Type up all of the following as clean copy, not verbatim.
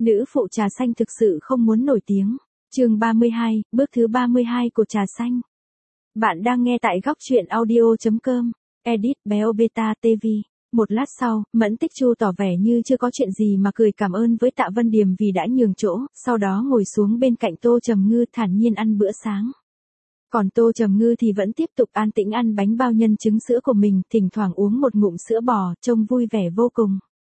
Nữ phụ trà xanh thực sự không muốn nổi tiếng. Chương 32, bước thứ 32 của trà xanh. Bạn đang nghe tại góc truyện audio.com. Edit Béo Beta TV. Một lát sau, Mẫn Tích Chu tỏ vẻ như chưa có chuyện gì mà cười cảm ơn với Tạ Vân Điềm vì đã nhường chỗ, sau đó ngồi xuống bên cạnh Tô Trầm Ngư thản nhiên ăn bữa sáng. Còn Tô Trầm Ngư thì vẫn tiếp tục an tĩnh ăn bánh bao nhân trứng sữa của mình, thỉnh thoảng uống một ngụm sữa bò, trông vui vẻ vô cùng.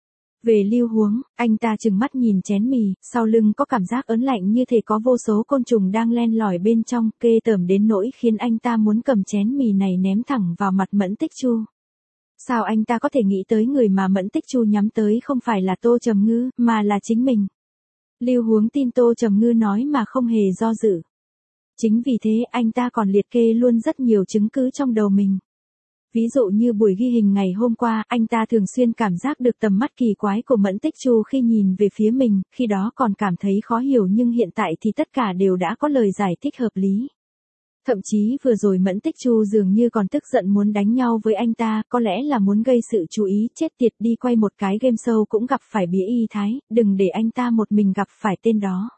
Về Lưu Huống, anh ta trừng mắt nhìn chén mì, sau lưng có cảm giác ớn lạnh như thể có vô số côn trùng đang len lỏi bên trong, ghê tởm đến nỗi khiến anh ta muốn cầm chén mì này ném thẳng vào mặt Mẫn Tích Chu. Sao anh ta có thể nghĩ tới người mà Mẫn Tích Chu nhắm tới không phải là Tô Trầm Ngư, mà là chính mình. Lưu Huống tin Tô Trầm Ngư nói mà không hề do dự. Chính vì thế anh ta còn liệt kê luôn rất nhiều chứng cứ trong đầu mình. Ví dụ như buổi ghi hình ngày hôm qua, anh ta thường xuyên cảm giác được tầm mắt kỳ quái của Mẫn Tích Chu khi nhìn về phía mình, khi đó còn cảm thấy khó hiểu nhưng hiện tại thì tất cả đều đã có lời giải thích hợp lý. Thậm chí vừa rồi Mẫn Tích Chu dường như còn tức giận muốn đánh nhau với anh ta, có lẽ là muốn gây sự chú ý, chết tiệt đi quay một cái game show cũng gặp phải Bía Y Thái, đừng để anh ta một mình gặp phải tên đó.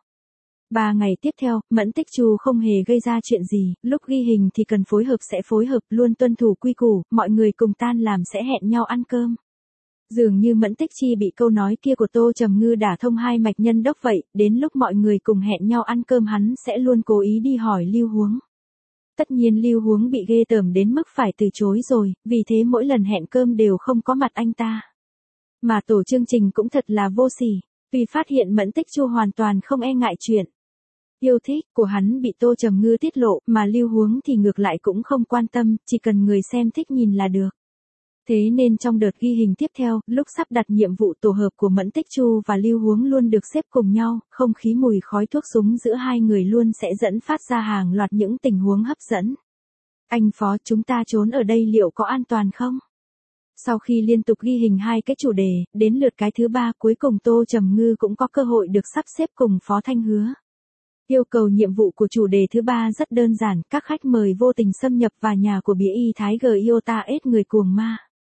3 ngày tiếp theo, Mẫn Tích Chu không hề gây ra chuyện gì, lúc ghi hình thì cần phối hợp sẽ phối hợp, luôn tuân thủ quy củ, mọi người cùng tan làm sẽ hẹn nhau ăn cơm. Dường như Mẫn Tích Chi bị câu nói kia của Tô Trầm Ngư đả thông hai mạch nhân đốc vậy, đến lúc mọi người cùng hẹn nhau ăn cơm hắn sẽ luôn cố ý đi hỏi Lưu Huống. Tất nhiên Lưu Huống bị ghê tởm đến mức phải từ chối rồi, vì thế mỗi lần hẹn cơm đều không có mặt anh ta. Mà tổ chương trình cũng thật là vô sỉ, vì phát hiện Mẫn Tích Chu hoàn toàn không e ngại chuyện yêu thích của hắn bị Tô Trầm Ngư tiết lộ, mà Lưu Huống thì ngược lại cũng không quan tâm, chỉ cần người xem thích nhìn là được. Thế nên trong đợt ghi hình tiếp theo, lúc sắp đặt nhiệm vụ tổ hợp của Mẫn Tích Chu và Lưu Huống luôn được xếp cùng nhau, không khí mùi khói thuốc súng giữa hai người luôn sẽ dẫn phát ra hàng loạt những tình huống hấp dẫn. Anh Phó, chúng ta trốn ở đây liệu có an toàn không? Sau khi liên tục ghi hình hai cái chủ đề, đến lượt cái thứ 3 cuối cùng Tô Trầm Ngư cũng có cơ hội được sắp xếp cùng Phó Thanh Hứa. Yêu cầu nhiệm vụ của chủ đề thứ 3 rất đơn giản, các khách mời vô tình xâm nhập vào nhà của Bía Y Thái Giota S người cuồng ma.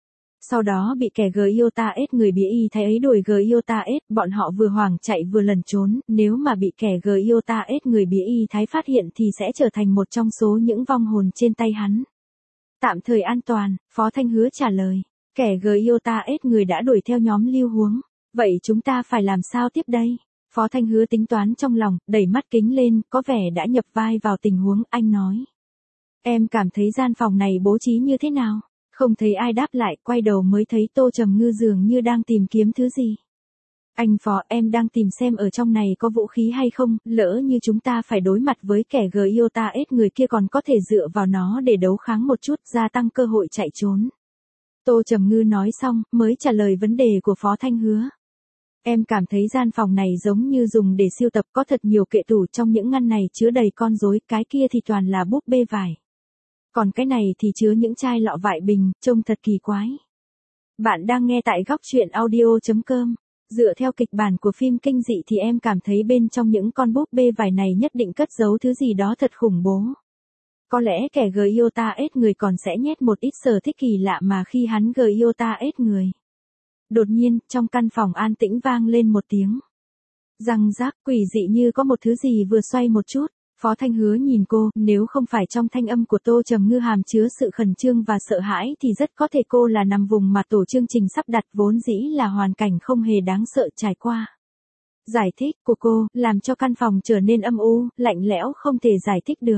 Sau đó bị kẻ Giota S người Bía Y Thái ấy đuổi Giota S, bọn họ vừa hoảng chạy vừa lẩn trốn, nếu mà bị kẻ Giota S người Bía Y Thái phát hiện thì sẽ trở thành một trong số những vong hồn trên tay hắn. Tạm thời an toàn, Phó Thanh Hứa trả lời, kẻ Giota S người đã đuổi theo nhóm Lưu Huống. Vậy chúng ta phải làm sao tiếp đây? Phó Thanh Hứa tính toán trong lòng, đẩy mắt kính lên, có vẻ đã nhập vai vào tình huống, anh nói. Em cảm thấy gian phòng này bố trí như thế nào? Không thấy ai đáp lại, quay đầu mới thấy Tô Trầm Ngư dường như đang tìm kiếm thứ gì. Anh Phó, em đang tìm xem ở trong này có vũ khí hay không, lỡ như chúng ta phải đối mặt với kẻ Giota S người kia còn có thể dựa vào nó để đấu kháng một chút, gia tăng cơ hội chạy trốn. Tô Trầm Ngư nói xong, mới trả lời vấn đề của Phó Thanh Hứa. Em cảm thấy gian phòng này giống như dùng để sưu tập, có thật nhiều kệ tủ, trong những ngăn này chứa đầy con rối, cái kia thì toàn là búp bê vải. Còn cái này thì chứa những chai lọ vại bình, trông thật kỳ quái. Bạn đang nghe tại góc truyện audio.com. Dựa theo kịch bản của phim kinh dị thì em cảm thấy bên trong những con búp bê vải này nhất định cất giấu thứ gì đó thật khủng bố. Có lẽ kẻ Giota S người còn sẽ nhét một ít sở thích kỳ lạ mà khi hắn Giota S người. Đột nhiên, trong căn phòng an tĩnh vang lên một tiếng răng rác, quỷ dị như có một thứ gì vừa xoay một chút. Phó Thanh Hứa nhìn cô, nếu không phải trong thanh âm của Tô Trầm Ngư hàm chứa sự khẩn trương và sợ hãi thì rất có thể cô là nằm vùng mà tổ chương trình sắp đặt, vốn dĩ là hoàn cảnh không hề đáng sợ trải qua. Giải thích của cô, làm cho căn phòng trở nên âm u, lạnh lẽo không thể giải thích được.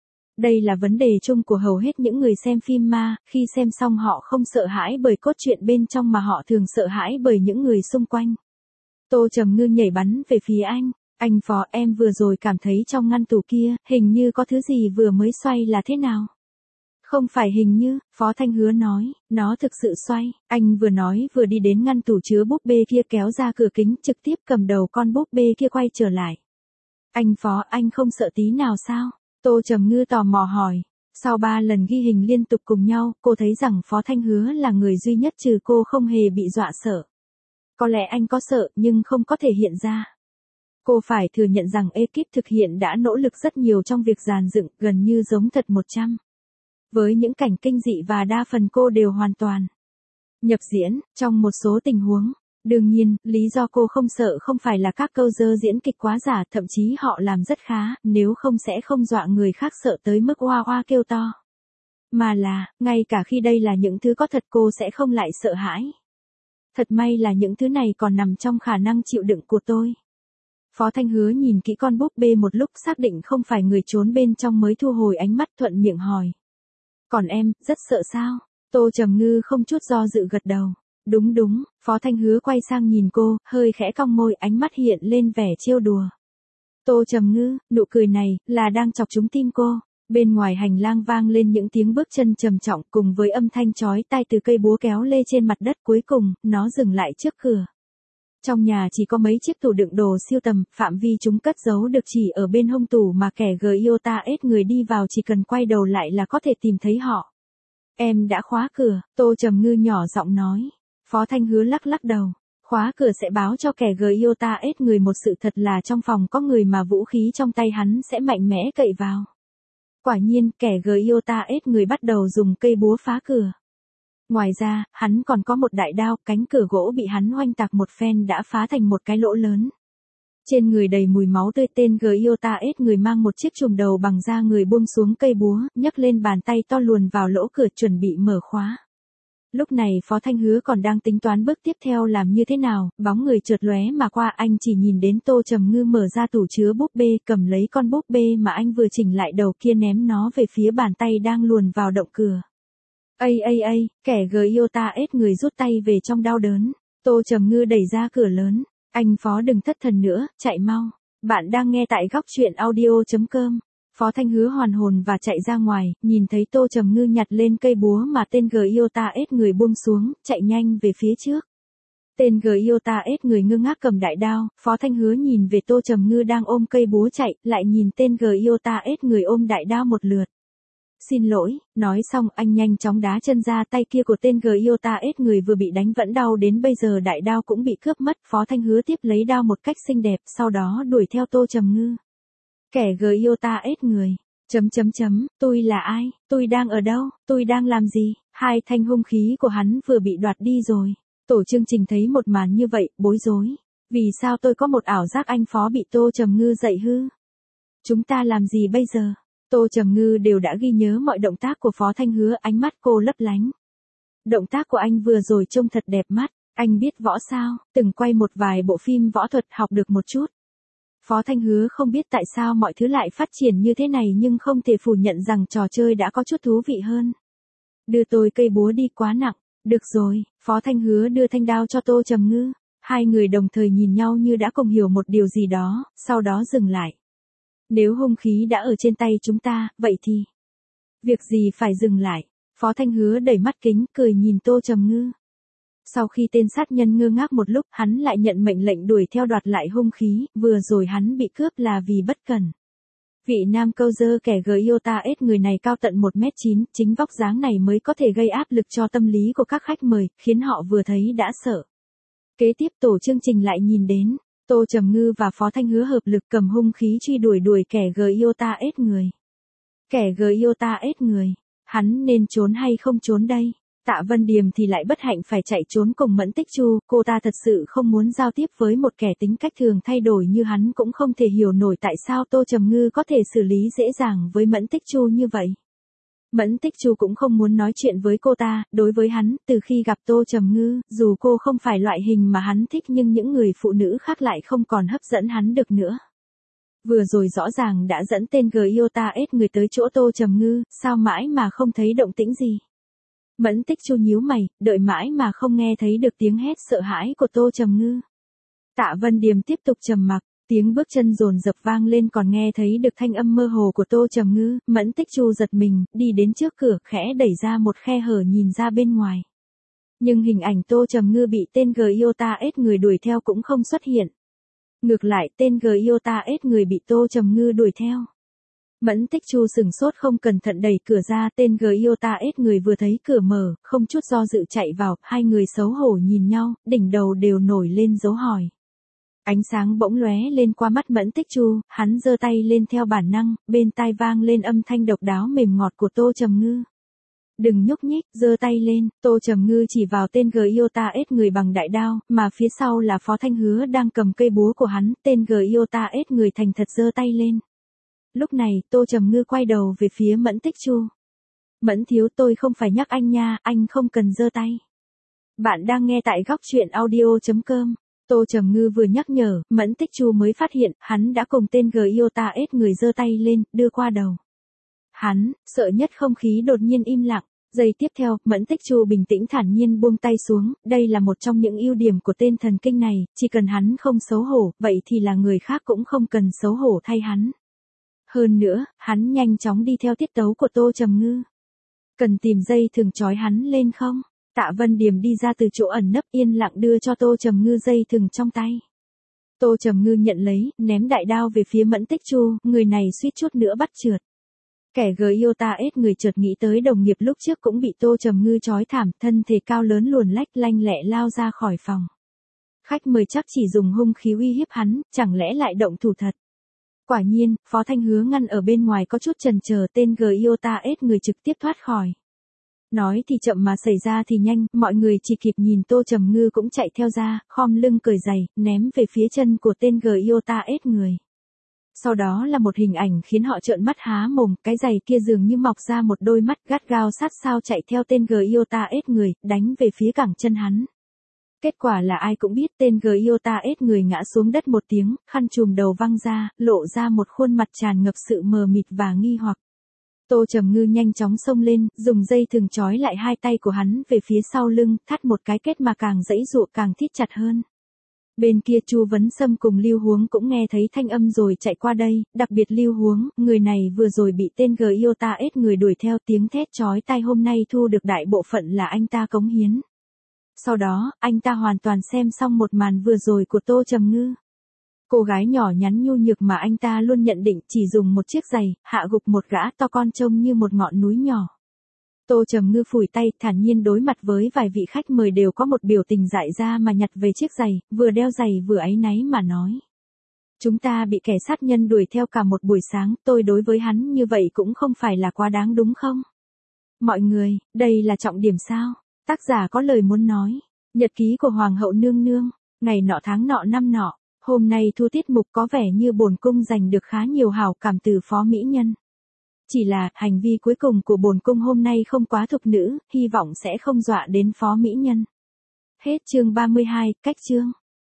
Đây là vấn đề chung của hầu hết những người xem phim ma, khi xem xong họ không sợ hãi bởi cốt truyện bên trong mà họ thường sợ hãi bởi những người xung quanh. Tô Trầm Ngư nhảy bắn về phía anh Phó, em vừa rồi cảm thấy trong ngăn tủ kia, hình như có thứ gì vừa mới xoay là thế nào? Không phải hình như, Phó Thanh Hứa nói, nó thực sự xoay. Anh vừa nói vừa đi đến ngăn tủ chứa búp bê kia, kéo ra cửa kính, trực tiếp cầm đầu con búp bê kia quay trở lại. Anh Phó, anh không sợ tí nào sao? Tô Trầm Ngư tò mò hỏi. Sau 3 lần ghi hình liên tục cùng nhau, cô thấy rằng Phó Thanh Hứa là người duy nhất trừ cô không hề bị dọa sợ. Có lẽ anh có sợ nhưng không có thể hiện ra. Cô phải thừa nhận rằng ekip thực hiện đã nỗ lực rất nhiều trong việc dàn dựng, gần như giống thật 100. Với những cảnh kinh dị và đa phần cô đều hoàn toàn nhập diễn, trong một số tình huống, Đương nhiên, lý do cô không sợ không phải là các câu dơ diễn kịch quá giả, thậm chí họ làm rất khá, nếu không sẽ không dọa người khác sợ tới mức oa oa kêu to. Mà là, ngay cả khi đây là những thứ có thật cô sẽ không lại sợ hãi. Thật may là những thứ này còn nằm trong khả năng chịu đựng của tôi. Phó Thanh Hứa nhìn kỹ con búp bê một lúc xác định không phải người trốn bên trong mới thu hồi ánh mắt thuận miệng hỏi. Còn em, rất sợ sao? Tô Trầm Ngư không chút do dự gật đầu. Đúng đúng, Phó Thanh Hứa quay sang nhìn cô, hơi khẽ cong môi, ánh mắt hiện lên vẻ trêu đùa. Tô Trầm Ngư, nụ cười này, là đang chọc trúng tim cô. Bên ngoài hành lang vang lên những tiếng bước chân trầm trọng cùng với âm thanh chói tai từ cây búa kéo lê trên mặt đất, cuối cùng, nó dừng lại trước cửa. Trong nhà chỉ có mấy chiếc tủ đựng đồ siêu tầm, phạm vi chúng cất giấu được chỉ ở bên hông tủ mà kẻ Giota ết người đi vào chỉ cần quay đầu lại là có thể tìm thấy họ. Em đã khóa cửa, Tô Trầm Ngư nhỏ giọng nói. Phó Thanh Hứa lắc lắc đầu. Khóa cửa sẽ báo cho kẻ Giota ết người một sự thật là trong phòng có người mà vũ khí trong tay hắn sẽ mạnh mẽ cậy vào. Quả nhiên, kẻ Giota ết người bắt đầu dùng cây búa phá cửa. Ngoài ra, hắn còn có một đại đao, cánh cửa gỗ bị hắn oanh tạc một phen đã phá thành một cái lỗ lớn. Trên người đầy mùi máu tươi, tên Giota ết người mang một chiếc trùm đầu bằng da người buông xuống cây búa, nhấc lên bàn tay to luồn vào lỗ cửa chuẩn bị mở khóa. Lúc này Phó Thanh Hứa còn đang tính toán bước tiếp theo làm như thế nào, bóng người chợt lóe mà qua, anh chỉ nhìn đến Tô Trầm Ngư mở ra tủ chứa búp bê, cầm lấy con búp bê mà anh vừa chỉnh lại đầu kia ném nó về phía bàn tay đang luồn vào động cửa. Kẻ Giota ết người rút tay về trong đau đớn. Tô Trầm Ngư đẩy ra cửa lớn. Anh Phó đừng thất thần nữa, chạy mau. Bạn đang nghe tại góc truyện audio.com. Phó Thanh Hứa hoàn hồn và chạy ra ngoài, nhìn thấy Tô Trầm Ngư nhặt lên cây búa mà tên Giota ết người buông xuống, chạy nhanh về phía trước. Tên Giota ết người ngơ ngác cầm đại đao, Phó Thanh Hứa nhìn về Tô Trầm Ngư đang ôm cây búa chạy, lại nhìn tên Giota ết người ôm đại đao một lượt. Xin lỗi, nói xong anh nhanh chóng đá chân ra, tay kia của tên Giota ết người vừa bị đánh vẫn đau đến bây giờ đại đao cũng bị cướp mất. Phó Thanh Hứa tiếp lấy đao một cách xinh đẹp, sau đó đuổi theo Tô Trầm Ngư. Kẻ Giota ết người. Tôi là ai, tôi đang ở đâu, tôi đang làm gì? Hai thanh hung khí của hắn vừa bị đoạt đi rồi. Tổ chương trình thấy một màn như vậy, bối rối. Vì sao tôi có một ảo giác anh Phó bị Tô Trầm Ngư dạy hư? Chúng ta làm gì bây giờ? Tô Trầm Ngư đều đã ghi nhớ mọi động tác của Phó Thanh Hứa, ánh mắt cô lấp lánh. Động tác của anh vừa rồi trông thật đẹp mắt, anh biết võ sao, từng quay một vài bộ phim võ thuật, học được một chút. Phó Thanh Hứa không biết tại sao mọi thứ lại phát triển như thế này nhưng không thể phủ nhận rằng trò chơi đã có chút thú vị hơn. Đưa tôi cây búa đi, quá nặng. Được rồi, Phó Thanh Hứa đưa thanh đao cho Tô Trầm Ngư. Hai người đồng thời nhìn nhau như đã cùng hiểu một điều gì đó, sau đó dừng lại. Nếu hung khí đã ở trên tay chúng ta, vậy thì... Việc gì phải dừng lại? Phó Thanh Hứa đẩy mắt kính, cười nhìn Tô Trầm Ngư. Sau khi tên sát nhân ngơ ngác một lúc, hắn lại nhận mệnh lệnh đuổi theo đoạt lại hung khí, vừa rồi hắn bị cướp là vì bất cẩn. Vị nam câu dơ kẻ Giota ết người này cao tận 1m9, chính vóc dáng này mới có thể gây áp lực cho tâm lý của các khách mời, khiến họ vừa thấy đã sợ. Kế tiếp tổ chương trình lại nhìn đến, Tô Trầm Ngư và Phó Thanh Hứa hợp lực cầm hung khí truy đuổi kẻ Giota ết người. Kẻ Giota ết người, hắn nên trốn hay không trốn đây? Tạ Vân Điềm thì lại bất hạnh phải chạy trốn cùng Mẫn Tích Chu, cô ta thật sự không muốn giao tiếp với một kẻ tính cách thường thay đổi như hắn, cũng không thể hiểu nổi tại sao Tô Trầm Ngư có thể xử lý dễ dàng với Mẫn Tích Chu như vậy. Mẫn Tích Chu cũng không muốn nói chuyện với cô ta, đối với hắn, từ khi gặp Tô Trầm Ngư, dù cô không phải loại hình mà hắn thích nhưng những người phụ nữ khác lại không còn hấp dẫn hắn được nữa. Vừa rồi rõ ràng đã dẫn tên Giota ết người tới chỗ Tô Trầm Ngư, sao mãi mà không thấy động tĩnh gì? Mẫn Tích Chu nhíu mày, đợi mãi mà không nghe thấy được tiếng hét sợ hãi của Tô Trầm Ngư. Tạ Vân Điềm tiếp tục trầm mặc, tiếng bước chân dồn dập vang lên, còn nghe thấy được thanh âm mơ hồ của Tô Trầm Ngư. Mẫn Tích Chu giật mình, đi đến trước cửa, khẽ đẩy ra một khe hở nhìn ra bên ngoài. Nhưng hình ảnh Tô Trầm Ngư bị tên Giota ết người đuổi theo cũng không xuất hiện. Ngược lại, tên Giota ết người bị Tô Trầm Ngư đuổi theo. Mẫn Tích Chu sừng sốt, không cẩn thận đẩy cửa ra, tên Giota ết người vừa thấy cửa mở, không chút do dự chạy vào, hai người xấu hổ nhìn nhau, đỉnh đầu đều nổi lên dấu hỏi. Ánh sáng bỗng lóe lên qua mắt Mẫn Tích Chu, hắn giơ tay lên theo bản năng, bên tai vang lên âm thanh độc đáo mềm ngọt của Tô Trầm Ngư. Đừng nhúc nhích, giơ tay lên, Tô Trầm Ngư chỉ vào tên Giota S người bằng đại đao, mà phía sau là Phó Thanh Hứa đang cầm cây búa của hắn, tên Giota S người thành thật giơ tay lên. Lúc này, Tô Trầm Ngư quay đầu về phía Mẫn Tích Chu. Mẫn thiếu, tôi không phải nhắc anh nha, anh không cần giơ tay. Bạn đang nghe tại góc truyện audio.com. Tô Trầm Ngư vừa nhắc nhở, Mẫn Tích Chu mới phát hiện, hắn đã cùng tên Giota S người giơ tay lên, đưa qua đầu. Hắn, sợ nhất không khí đột nhiên im lặng. Giây tiếp theo, Mẫn Tích Chu bình tĩnh thản nhiên buông tay xuống, đây là một trong những ưu điểm của tên thần kinh này, chỉ cần hắn không xấu hổ, vậy thì là người khác cũng không cần xấu hổ thay hắn. Hơn nữa, hắn nhanh chóng đi theo tiết tấu của Tô Trầm Ngư. Cần tìm dây thừng trói hắn lên không? Tạ Vân Điềm đi ra từ chỗ ẩn nấp yên lặng đưa cho Tô Trầm Ngư dây thừng trong tay. Tô Trầm Ngư nhận lấy, ném đại đao về phía Mẫn Tích Chu, người này suýt chút nữa bắt trượt. Kẻ Giota S người chợt nghĩ tới đồng nghiệp lúc trước cũng bị Tô Trầm Ngư trói thảm, thân thể cao lớn luồn lách lanh lẹ lao ra khỏi phòng. Khách mời chắc chỉ dùng hung khí uy hiếp hắn, chẳng lẽ lại động thủ thật. Quả nhiên, Phó Thanh Hứa ngăn ở bên ngoài có chút chần chờ, tên Giota S người trực tiếp thoát khỏi. Nói thì chậm mà xảy ra thì nhanh, mọi người chỉ kịp nhìn Tô Trầm Ngư cũng chạy theo ra, khom lưng cởi giày, ném về phía chân của tên Giota S người. Sau đó là một hình ảnh khiến họ trợn mắt há mồm, cái giày kia dường như mọc ra một đôi mắt gắt gao sát sao chạy theo tên Giota S người, đánh về phía cẳng chân hắn. Kết quả là ai cũng biết tên Giota S người ngã xuống đất một tiếng, khăn trùm đầu văng ra, lộ ra một khuôn mặt tràn ngập sự mờ mịt và nghi hoặc. Tô Trầm Ngư nhanh chóng xông lên, dùng dây thừng trói lại hai tay của hắn về phía sau lưng, thắt một cái kết mà càng giãy giụa càng thít chặt hơn. Bên kia Chu Vấn Sâm cùng Lưu Huống cũng nghe thấy thanh âm rồi chạy qua đây, đặc biệt Lưu Huống, người này vừa rồi bị tên Giota S người đuổi theo, tiếng thét chói tai hôm nay thu được đại bộ phận là anh ta cống hiến. Sau đó, anh ta hoàn toàn xem xong một màn vừa rồi của Tô Trầm Ngư. Cô gái nhỏ nhắn nhu nhược mà anh ta luôn nhận định chỉ dùng một chiếc giày, hạ gục một gã to con trông như một ngọn núi nhỏ. Tô Trầm Ngư phủi tay, thản nhiên đối mặt với vài vị khách mời đều có một biểu tình dại ra mà nhặt về chiếc giày, vừa đeo giày vừa áy náy mà nói. Chúng ta bị kẻ sát nhân đuổi theo cả một buổi sáng, tôi đối với hắn như vậy cũng không phải là quá đáng đúng không? Mọi người, đây là trọng điểm sao? Tác giả có lời muốn nói. Nhật ký của Hoàng hậu nương nương, ngày nọ tháng nọ năm nọ, hôm nay thu tiết mục có vẻ như bổn cung giành được khá nhiều hảo cảm từ phó mỹ nhân. Chỉ là, hành vi cuối cùng của bổn cung hôm nay không quá thục nữ, hy vọng sẽ không dọa đến phó mỹ nhân. Hết chương 32, cách chương.